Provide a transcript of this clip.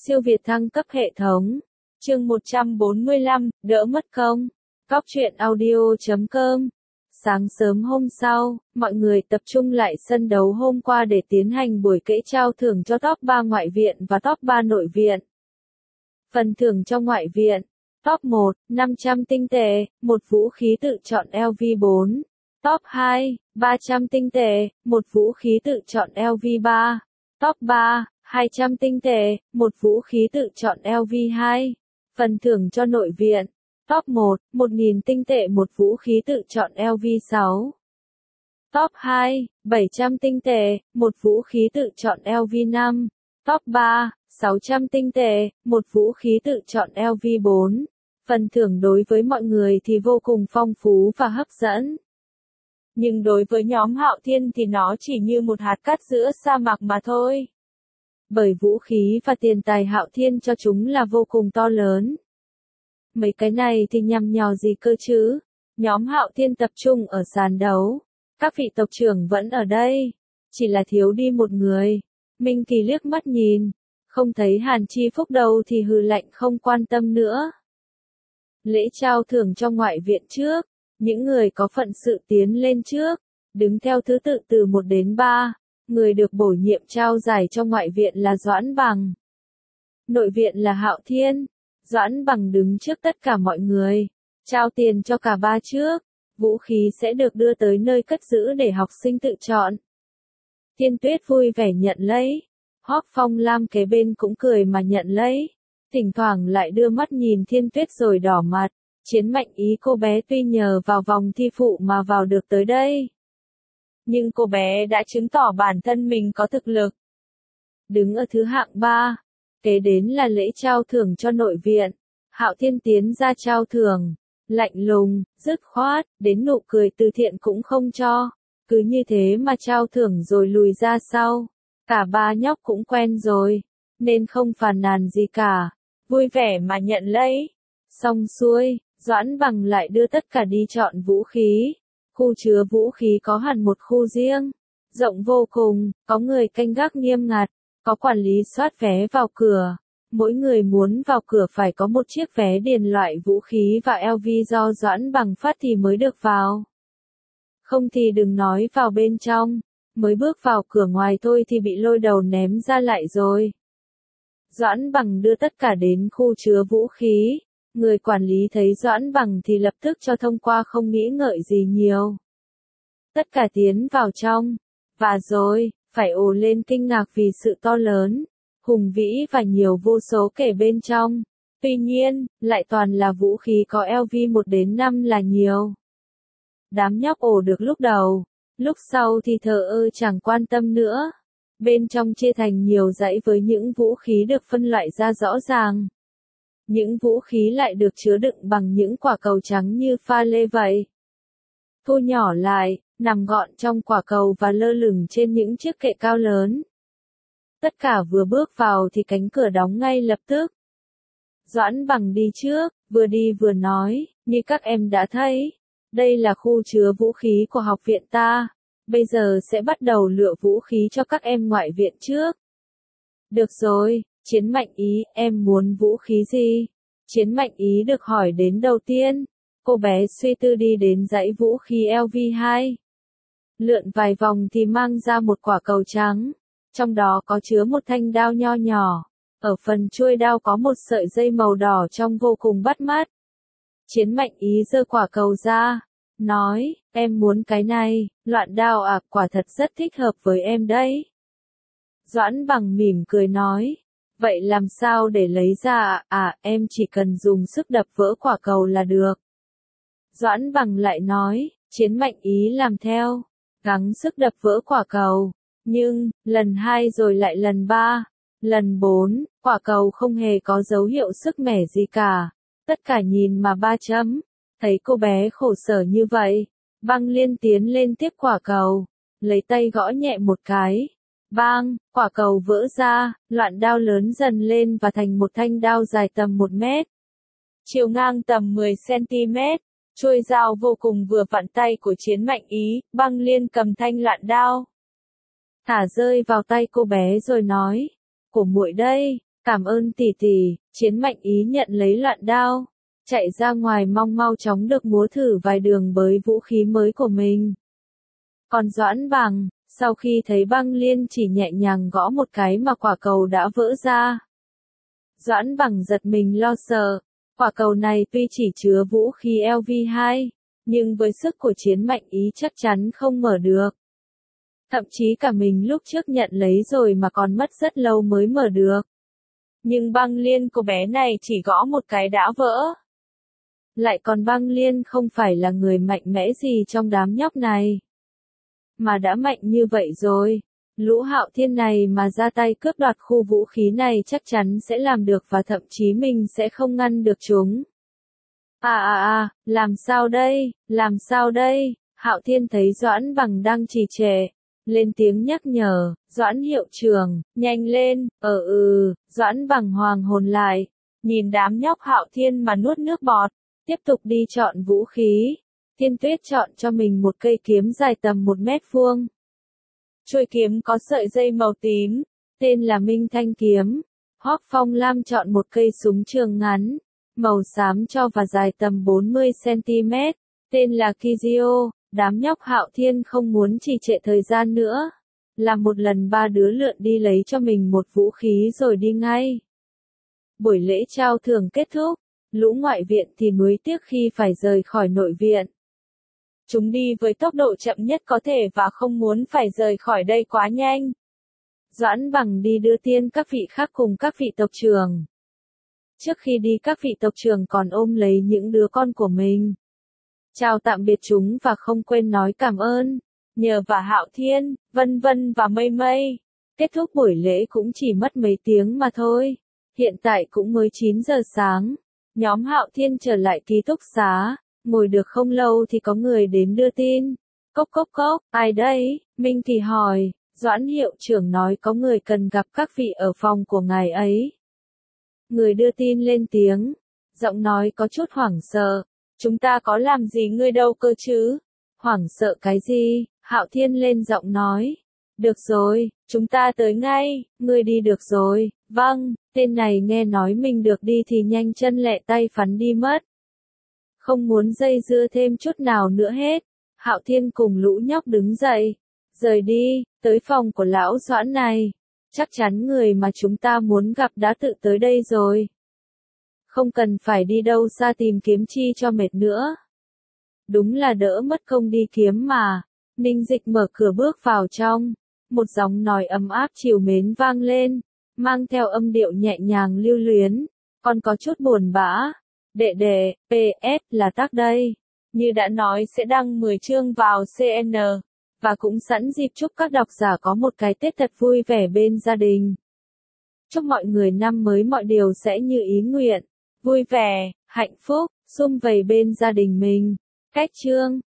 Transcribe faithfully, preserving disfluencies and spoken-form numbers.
Siêu việt thăng cấp hệ thống. Chương một trăm bốn mươi lăm, đỡ mất công. Cóc truyện audio chấm com. Sáng sớm hôm sau, mọi người tập trung lại sân đấu hôm qua để tiến hành buổi kễ trao thưởng cho top ba ngoại viện và top ba nội viện. Phần thưởng cho ngoại viện. Top một, năm trăm tinh tệ, một vũ khí tự chọn L V bốn. Top hai, ba trăm tinh tệ, một vũ khí tự chọn L V ba. Top ba, hai trăm tinh tệ, một vũ khí tự chọn L V hai. Phần thưởng cho nội viện. Top một, một nghìn tinh tệ một vũ khí tự chọn L V sáu. Top hai, bảy trăm tinh tệ, một vũ khí tự chọn L V năm. Top ba, sáu trăm tinh tệ, một vũ khí tự chọn L V bốn. Phần thưởng đối với mọi người thì vô cùng phong phú và hấp dẫn. Nhưng đối với nhóm Hạo Thiên thì nó chỉ như một hạt cát giữa sa mạc mà thôi. Bởi vũ khí và tiền tài Hạo Thiên cho chúng là vô cùng to lớn. Mấy cái này thì nhằm nhò gì cơ chứ? Nhóm Hạo Thiên tập trung ở sàn đấu. Các vị tộc trưởng vẫn ở đây. Chỉ là thiếu đi một người. Minh Kỳ liếc mắt nhìn. Không thấy Hàn Chi Phúc đâu thì hừ lạnh không quan tâm nữa. Lễ trao thưởng cho ngoại viện trước. Những người có phận sự tiến lên trước. Đứng theo thứ tự từ một đến ba. Người được bổ nhiệm trao giải cho ngoại viện là Doãn Bằng. Nội viện là Hạo Thiên. Doãn Bằng đứng trước tất cả mọi người. Trao tiền cho cả ba trước. Vũ khí sẽ được đưa tới nơi cất giữ để học sinh tự chọn. Thiên Tuyết vui vẻ nhận lấy. Hoắc Phong Lam kế bên cũng cười mà nhận lấy. Thỉnh thoảng lại đưa mắt nhìn Thiên Tuyết rồi đỏ mặt. Chiến Mạnh Ý cô bé tuy nhờ vào vòng thi phụ mà vào được tới đây. Nhưng cô bé đã chứng tỏ bản thân mình có thực lực. Đứng ở thứ hạng ba. Kế đến là lễ trao thưởng cho nội viện. Hạo Thiên tiến ra trao thưởng. Lạnh lùng, dứt khoát, đến nụ cười từ thiện cũng không cho. Cứ như thế mà trao thưởng rồi lùi ra sau. Cả ba nhóc cũng quen rồi. Nên không phàn nàn gì cả. Vui vẻ mà nhận lấy. Xong xuôi, Doãn Bằng lại đưa tất cả đi chọn vũ khí. Khu chứa vũ khí có hẳn một khu riêng. Rộng vô cùng, có người canh gác nghiêm ngặt. Có quản lý soát vé vào cửa. Mỗi người muốn vào cửa phải có một chiếc vé điền loại vũ khí và L V do Doãn Bằng phát thì mới được vào. Không thì đừng nói vào bên trong. Mới bước vào cửa ngoài thôi thì bị lôi đầu ném ra lại rồi. Doãn Bằng đưa tất cả đến khu chứa vũ khí. Người quản lý thấy Doãn Bằng thì lập tức cho thông qua không nghĩ ngợi gì nhiều. Tất cả tiến vào trong. Và rồi, phải ồ lên kinh ngạc vì sự to lớn, hùng vĩ và nhiều vô số kẻ bên trong. Tuy nhiên, lại toàn là vũ khí có L V một đến năm là nhiều. Đám nhóc ồ được lúc đầu, lúc sau thì thờ ơ chẳng quan tâm nữa. Bên trong chia thành nhiều dãy với những vũ khí được phân loại ra rõ ràng. Những vũ khí lại được chứa đựng bằng những quả cầu trắng như pha lê vậy. Thu nhỏ lại, nằm gọn trong quả cầu và lơ lửng trên những chiếc kệ cao lớn. Tất cả vừa bước vào thì cánh cửa đóng ngay lập tức. Doãn Bằng đi trước, vừa đi vừa nói, như các em đã thấy, đây là khu chứa vũ khí của học viện ta. Bây giờ sẽ bắt đầu lựa vũ khí cho các em ngoại viện trước. Được rồi, Chiến Mạnh Ý, em muốn vũ khí gì? Chiến Mạnh Ý được hỏi đến đầu tiên. Cô bé suy tư đi đến dãy vũ khí L V hai. Lượn vài vòng thì mang ra một quả cầu trắng. Trong đó có chứa một thanh đao nho nhỏ. Ở phần chuôi đao có một sợi dây màu đỏ trông vô cùng bắt mắt. Chiến Mạnh Ý giơ quả cầu ra. Nói, em muốn cái này, loạn đao à, quả thật rất thích hợp với em đấy. Doãn Bằng mỉm cười nói. Vậy làm sao để lấy ra à? À, em chỉ cần dùng sức đập vỡ quả cầu là được. Doãn Bằng lại nói, Chiến Mạnh Ý làm theo. Gắng sức đập vỡ quả cầu. Nhưng, lần hai rồi lại lần ba. Lần bốn, quả cầu không hề có dấu hiệu sức mẻ gì cả. Tất cả nhìn mà ba chấm. Thấy cô bé khổ sở như vậy. Băng Liên tiến lên tiếp quả cầu. Lấy tay gõ nhẹ một cái. Bang, quả cầu vỡ ra, loạn đao lớn dần lên và thành một thanh đao dài tầm một mét. Chiều ngang tầm mười xăng-ti-mét. Chuôi dao vô cùng vừa vặn tay của Chiến Mạnh Ý. Băng Liên cầm thanh loạn đao. Thả rơi vào tay cô bé rồi nói. Của muội đây. Cảm ơn tỷ tỷ, Chiến Mạnh Ý nhận lấy loạn đao, chạy ra ngoài mong mau chóng được múa thử vài đường với vũ khí mới của mình. Còn Doãn Bằng, sau khi thấy Băng Liên chỉ nhẹ nhàng gõ một cái mà quả cầu đã vỡ ra. Doãn Bằng giật mình lo sợ, quả cầu này tuy chỉ chứa vũ khí L V hai, nhưng với sức của Chiến Mạnh Ý chắc chắn không mở được. Thậm chí cả mình lúc trước nhận lấy rồi mà còn mất rất lâu mới mở được. Nhưng Băng Liên của bé này chỉ gõ một cái đã vỡ. Lại còn Băng Liên không phải là người mạnh mẽ gì trong đám nhóc này. Mà đã mạnh như vậy rồi, lũ Hạo Thiên này mà ra tay cướp đoạt khu vũ khí này chắc chắn sẽ làm được và thậm chí mình sẽ không ngăn được chúng. À à à, làm sao đây, làm sao đây, Hạo Thiên thấy Doãn Bằng đang trì trệ, lên tiếng nhắc nhở, Doãn hiệu trưởng, nhanh lên, ờ ừ, Doãn Bằng hoàng hồn lại, nhìn đám nhóc Hạo Thiên mà nuốt nước bọt, tiếp tục đi chọn vũ khí. Thiên Tuyết chọn cho mình một cây kiếm dài tầm một mét vuông. Chuôi kiếm có sợi dây màu tím, tên là Minh Thanh Kiếm. Hoắc Phong Lam chọn một cây súng trường ngắn, màu xám cho và dài tầm bốn mươi xăng-ti-mét, tên là Kizio. Đám nhóc Hạo Thiên không muốn trì trệ thời gian nữa, làm một lần ba đứa lượn đi lấy cho mình một vũ khí rồi đi ngay. Buổi lễ trao thưởng kết thúc, lũ ngoại viện thì nuối tiếc khi phải rời khỏi nội viện. Chúng đi với tốc độ chậm nhất có thể và không muốn phải rời khỏi đây quá nhanh. Doãn Bằng đi đưa tiên các vị khác cùng các vị tộc trưởng. Trước khi đi các vị tộc trưởng còn ôm lấy những đứa con của mình. Chào tạm biệt chúng và không quên nói cảm ơn. Nhờ và Hạo Thiên, Vân Vân và Mây Mây. Kết thúc buổi lễ cũng chỉ mất mấy tiếng mà thôi. Hiện tại cũng mới chín giờ sáng. Nhóm Hạo Thiên trở lại ký túc xá. Ngồi được không lâu thì có người đến đưa tin. Cốc cốc cốc, ai đấy? Minh Kỳ hỏi. Doãn hiệu trưởng nói có người cần gặp các vị ở phòng của ngài ấy. Người đưa tin lên tiếng. Giọng nói có chút hoảng sợ. Chúng ta có làm gì ngươi đâu cơ chứ? Hoảng sợ cái gì? Hạo Thiên lên giọng nói. Được rồi, chúng ta tới ngay, ngươi đi được rồi. Vâng, tên này nghe nói mình được đi thì nhanh chân lẹ tay phắn đi mất. Không muốn dây dưa thêm chút nào nữa hết. Hạo Thiên cùng lũ nhóc đứng dậy. Rời đi, tới phòng của lão Doãn này. Chắc chắn người mà chúng ta muốn gặp đã tự tới đây rồi. Không cần phải đi đâu xa tìm kiếm chi cho mệt nữa. Đúng là đỡ mất công đi kiếm mà. Ninh Dịch mở cửa bước vào trong. Một giọng nói ấm áp trìu mến vang lên, mang theo âm điệu nhẹ nhàng lưu luyến, còn có chút buồn bã. Đệ đệ, pê ét là Tác đây. Như đã nói sẽ đăng mười chương vào xê en, và cũng sẵn dịp chúc các độc giả có một cái Tết thật vui vẻ bên gia đình. Chúc mọi người năm mới mọi điều sẽ như ý nguyện, vui vẻ, hạnh phúc, sum vầy bên gia đình mình. Cách chương